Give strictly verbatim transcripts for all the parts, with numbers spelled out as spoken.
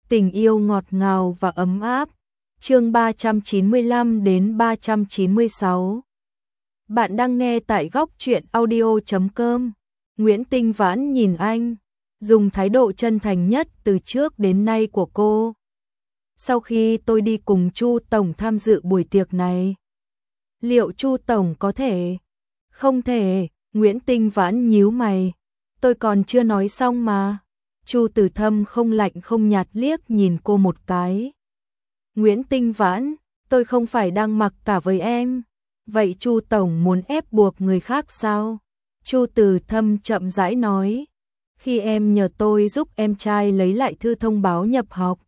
Tình yêu ngọt ngào và ấm áp. Chương ba trăm chín mươi lăm đến ba trăm chín mươi sáu. Bạn đang nghe tại góc truyện audio chấm com. Nguyễn Tinh Vãn nhìn anh, dùng thái độ chân thành nhất từ trước đến nay của cô. Sau khi tôi đi cùng Chu tổng tham dự buổi tiệc này, liệu Chu tổng có thể? Không thể. Nguyễn Tinh Vãn nhíu mày. Tôi còn chưa nói xong mà. Chu Từ Thâm không lạnh không nhạt liếc nhìn cô một cái. Nguyễn Tinh Vãn, tôi không phải đang mặc cả với em. Vậy Chu tổng muốn ép buộc người khác sao? Chu Từ Thâm chậm rãi nói. Khi em nhờ tôi giúp em trai lấy lại thư thông báo nhập học,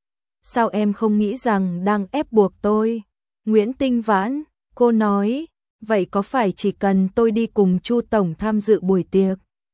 sao em không nghĩ rằng đang ép buộc tôi? Nguyễn Tinh Vãn, cô nói, vậy có phải chỉ cần tôi đi cùng Chu tổng tham dự buổi tiệc,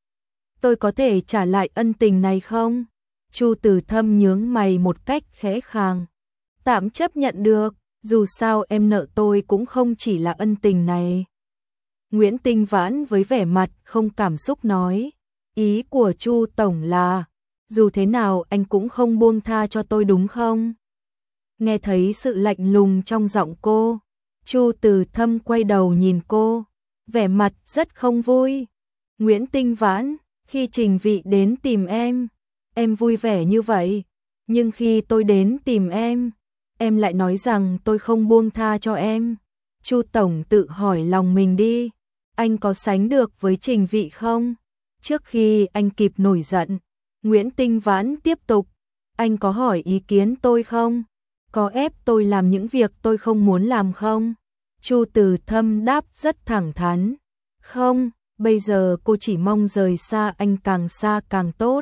tôi có thể trả lại ân tình này không? Chu Từ Thâm nhướng mày một cách khẽ khàng. Tạm chấp nhận được, dù sao em nợ tôi cũng không chỉ là ân tình này. Nguyễn Tinh Vãn với vẻ mặt không cảm xúc nói, ý của Chu tổng là, dù thế nào anh cũng không buông tha cho tôi đúng không? Nghe thấy sự lạnh lùng trong giọng cô, Chu Từ Thâm quay đầu nhìn cô, vẻ mặt rất không vui. Nguyễn Tinh Vãn, khi Trình Vị đến tìm em, em vui vẻ như vậy, nhưng khi tôi đến tìm em, em lại nói rằng tôi không buông tha cho em. Chu tổng tự hỏi lòng mình đi, anh có sánh được với Trình Vị không? Trước khi anh kịp nổi giận, Nguyễn Tinh Vãn tiếp tục, anh có hỏi ý kiến tôi không? Có ép tôi làm những việc tôi không muốn làm không? Chu Từ Thâm đáp rất thẳng thắn, không, bây giờ cô chỉ mong rời xa anh càng xa càng tốt.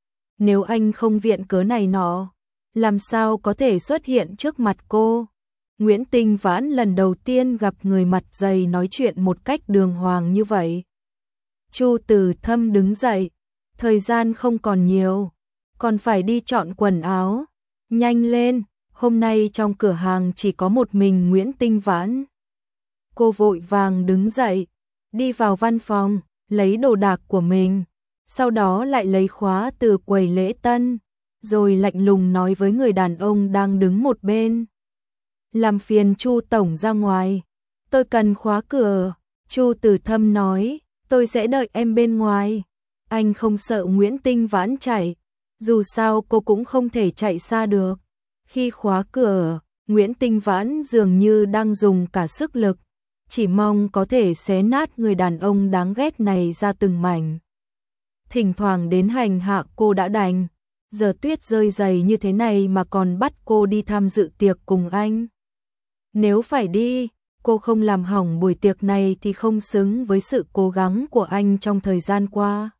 Nếu anh không viện cớ này nọ, làm sao có thể xuất hiện trước mặt cô? Nguyễn Tinh Vãn lần đầu tiên gặp người mặt dày nói chuyện một cách đường hoàng như vậy. Chu Từ Thâm đứng dậy, thời gian không còn nhiều, còn phải đi chọn quần áo. Nhanh lên, hôm nay trong cửa hàng chỉ có một mình Nguyễn Tinh Vãn. Cô vội vàng đứng dậy, đi vào văn phòng, lấy đồ đạc của mình, sau đó lại lấy khóa từ quầy lễ tân, rồi lạnh lùng nói với người đàn ông đang đứng một bên. Làm phiền Chu tổng ra ngoài, tôi cần khóa cửa. Chu Từ Thâm nói, tôi sẽ đợi em bên ngoài. Anh không sợ Nguyễn Tinh Vãn chạy, dù sao cô cũng không thể chạy xa được. Khi khóa cửa, Nguyễn Tinh Vãn dường như đang dùng cả sức lực, chỉ mong có thể xé nát người đàn ông đáng ghét này ra từng mảnh. Thỉnh thoảng đến hành hạ cô đã đành, giờ tuyết rơi dày như thế này mà còn bắt cô đi tham dự tiệc cùng anh. Nếu phải đi, cô không làm hỏng buổi tiệc này thì không xứng với sự cố gắng của anh trong thời gian qua.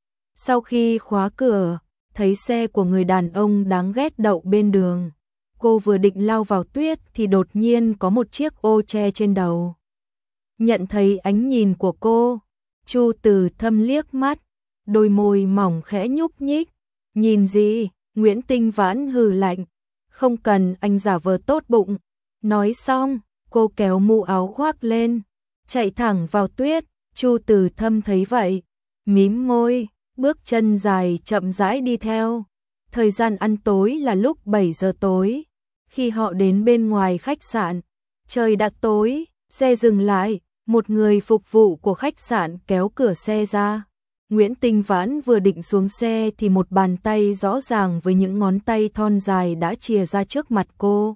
Sau khi khóa cửa, thấy xe của người đàn ông đáng ghét đậu bên đường. Cô vừa định lao vào tuyết thì đột nhiên có một chiếc ô che trên đầu. Nhận thấy ánh nhìn của cô, Chu Từ Thâm liếc mắt, đôi môi mỏng khẽ nhúc nhích. Nhìn gì? Nguyễn Tinh Vãn hừ lạnh, không cần anh giả vờ tốt bụng. Nói xong, cô kéo mũ áo khoác lên, chạy thẳng vào tuyết. Chu Từ Thâm thấy vậy, mím môi, bước chân dài chậm rãi đi theo. Thời gian ăn tối là lúc bảy giờ tối. Khi họ đến bên ngoài khách sạn, trời đã tối, xe dừng lại, một người phục vụ của khách sạn kéo cửa xe ra. Nguyễn Tinh Vãn vừa định xuống xe thì một bàn tay rõ ràng với những ngón tay thon dài đã chìa ra trước mặt cô.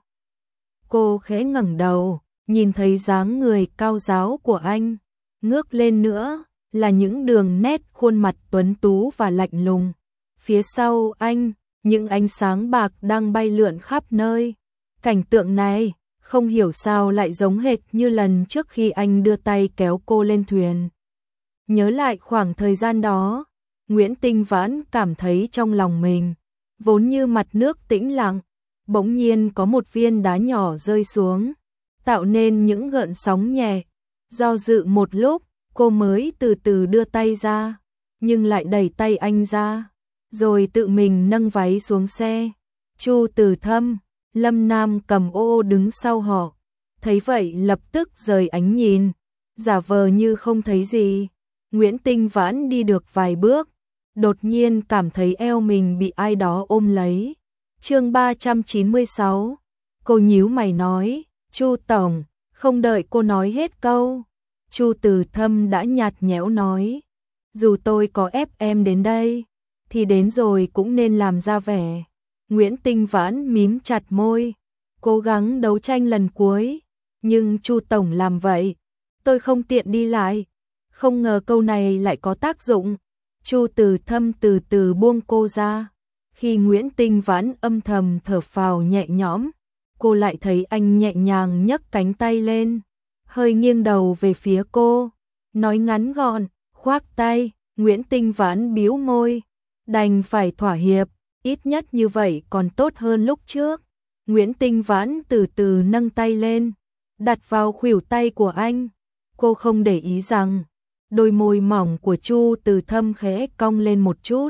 Cô khẽ ngẩng đầu, nhìn thấy dáng người cao ráo của anh, ngước lên nữa là những đường nét khuôn mặt tuấn tú và lạnh lùng. Phía sau anh, những ánh sáng bạc đang bay lượn khắp nơi. Cảnh tượng này, không hiểu sao lại giống hệt như lần trước khi anh đưa tay kéo cô lên thuyền. Nhớ lại khoảng thời gian đó, Nguyễn Tinh Vãn cảm thấy trong lòng mình, vốn như mặt nước tĩnh lặng, bỗng nhiên có một viên đá nhỏ rơi xuống, tạo nên những gợn sóng nhẹ. Do dự một lúc, cô mới từ từ đưa tay ra, nhưng lại đẩy tay anh ra, rồi tự mình nâng váy xuống xe. Chu Từ Thâm, Lâm Nam cầm ô ô đứng sau họ, thấy vậy lập tức rời ánh nhìn, giả vờ như không thấy gì. Nguyễn Tinh Vãn đi được vài bước, đột nhiên cảm thấy eo mình bị ai đó ôm lấy. Chương ba trăm chín mươi sáu. Cô nhíu mày nói, Chu tổng, không đợi cô nói hết câu, Chu Từ Thâm đã nhạt nhẽo nói, dù tôi có ép em đến đây, thì đến rồi cũng nên làm ra vẻ. Nguyễn Tinh Vãn mím chặt môi, cố gắng đấu tranh lần cuối, nhưng Chu tổng làm vậy, tôi không tiện đi lại. Không ngờ câu này lại có tác dụng. Chu Từ Thâm từ từ buông cô ra. Khi Nguyễn Tinh Vãn âm thầm thở phào nhẹ nhõm, cô lại thấy anh nhẹ nhàng nhấc cánh tay lên, hơi nghiêng đầu về phía cô, nói ngắn gọn, khoác tay. Nguyễn Tinh Vãn bĩu môi, đành phải thỏa hiệp, ít nhất như vậy còn tốt hơn lúc trước. Nguyễn Tinh Vãn từ từ nâng tay lên, đặt vào khuỷu tay của anh. Cô không để ý rằng đôi môi mỏng của Chu Từ Thâm khẽ cong lên một chút.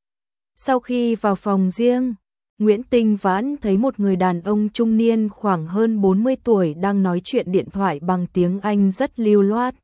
Sau khi vào phòng riêng, Nguyễn Tinh Vãn thấy một người đàn ông trung niên khoảng hơn bốn mươi tuổi đang nói chuyện điện thoại bằng tiếng Anh rất lưu loát.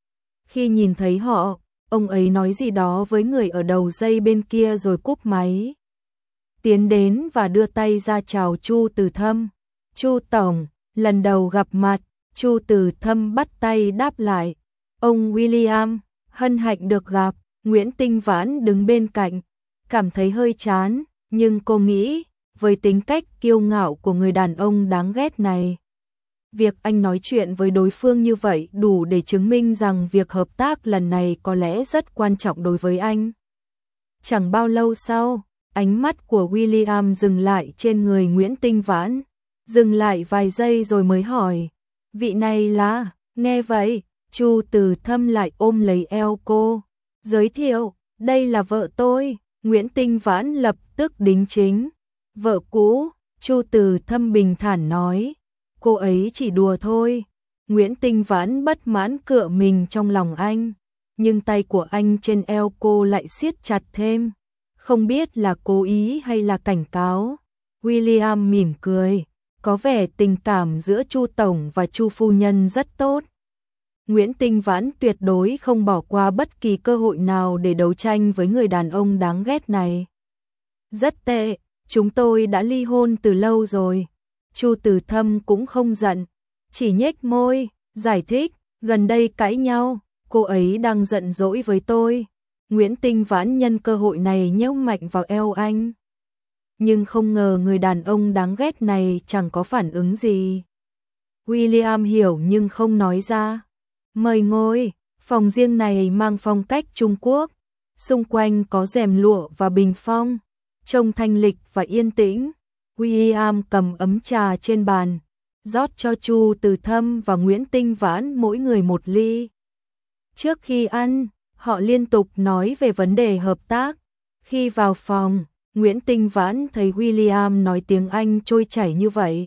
Khi nhìn thấy họ, ông ấy nói gì đó với người ở đầu dây bên kia rồi cúp máy. Tiến đến và đưa tay ra chào Chu Từ Thâm. Chu tổng, lần đầu gặp mặt. Chu Từ Thâm bắt tay đáp lại. Ông William, hân hạnh được gặp. Nguyễn Tinh Vãn đứng bên cạnh, cảm thấy hơi chán, nhưng cô nghĩ, với tính cách kiêu ngạo của người đàn ông đáng ghét này, việc anh nói chuyện với đối phương như vậy đủ để chứng minh rằng việc hợp tác lần này có lẽ rất quan trọng đối với anh. Chẳng bao lâu sau, ánh mắt của William dừng lại trên người Nguyễn Tinh Vãn, dừng lại vài giây rồi mới hỏi, vị này là... Nghe vậy, Chu Từ Thâm lại ôm lấy eo cô, giới thiệu, đây là vợ tôi. Nguyễn Tinh Vãn lập tức đính chính, vợ cũ. Chu Từ Thâm bình thản nói, cô ấy chỉ đùa thôi. Nguyễn Tinh Vãn bất mãn cựa mình trong lòng anh, nhưng tay của anh trên eo cô lại siết chặt thêm, không biết là cố ý hay là cảnh cáo. William mỉm cười, có vẻ tình cảm giữa Chu tổng và Chu phu nhân rất tốt. Nguyễn Tinh Vãn tuyệt đối không bỏ qua bất kỳ cơ hội nào để đấu tranh với người đàn ông đáng ghét này. Rất tệ, chúng tôi đã ly hôn từ lâu rồi. Chu Từ Thâm cũng không giận, chỉ nhếch môi, giải thích, gần đây cãi nhau, cô ấy đang giận dỗi với tôi. Nguyễn Tinh Vãn nhân cơ hội này nhéo mạnh vào eo anh. Nhưng không ngờ người đàn ông đáng ghét này chẳng có phản ứng gì. William hiểu nhưng không nói ra. Mời ngồi, phòng riêng này mang phong cách Trung Quốc, xung quanh có rèm lụa và bình phong, trông thanh lịch và yên tĩnh. William cầm ấm trà trên bàn, rót cho Chu Từ Thâm và Nguyễn Tinh Vãn mỗi người một ly. Trước khi ăn, họ liên tục nói về vấn đề hợp tác. Khi vào phòng, Nguyễn Tinh Vãn thấy William nói tiếng Anh trôi chảy như vậy,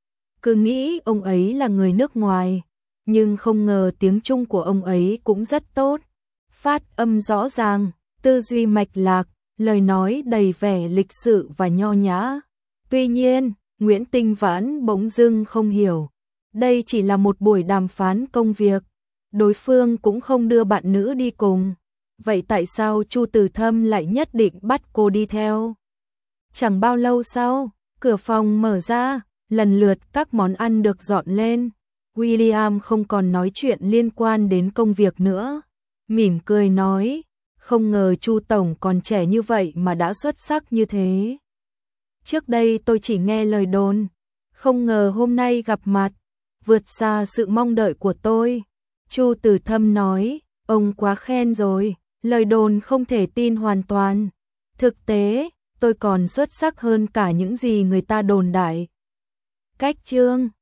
cứ nghĩ ông ấy là người nước ngoài, nhưng không ngờ tiếng Trung của ông ấy cũng rất tốt, phát âm rõ ràng, tư duy mạch lạc, lời nói đầy vẻ lịch sự và nho nhã. Tuy nhiên, Nguyễn Tinh Vãn bỗng dưng không hiểu, đây chỉ là một buổi đàm phán công việc, đối phương cũng không đưa bạn nữ đi cùng, vậy tại sao Chu Từ Thâm lại nhất định bắt cô đi theo? Chẳng bao lâu sau, cửa phòng mở ra, lần lượt các món ăn được dọn lên. William không còn nói chuyện liên quan đến công việc nữa, mỉm cười nói, không ngờ Chu tổng còn trẻ như vậy mà đã xuất sắc như thế. Trước đây tôi chỉ nghe lời đồn, không ngờ hôm nay gặp mặt, vượt xa sự mong đợi của tôi. Chu Từ Thâm nói, ông quá khen rồi, lời đồn không thể tin hoàn toàn. Thực tế, tôi còn xuất sắc hơn cả những gì người ta đồn đại. Cách chương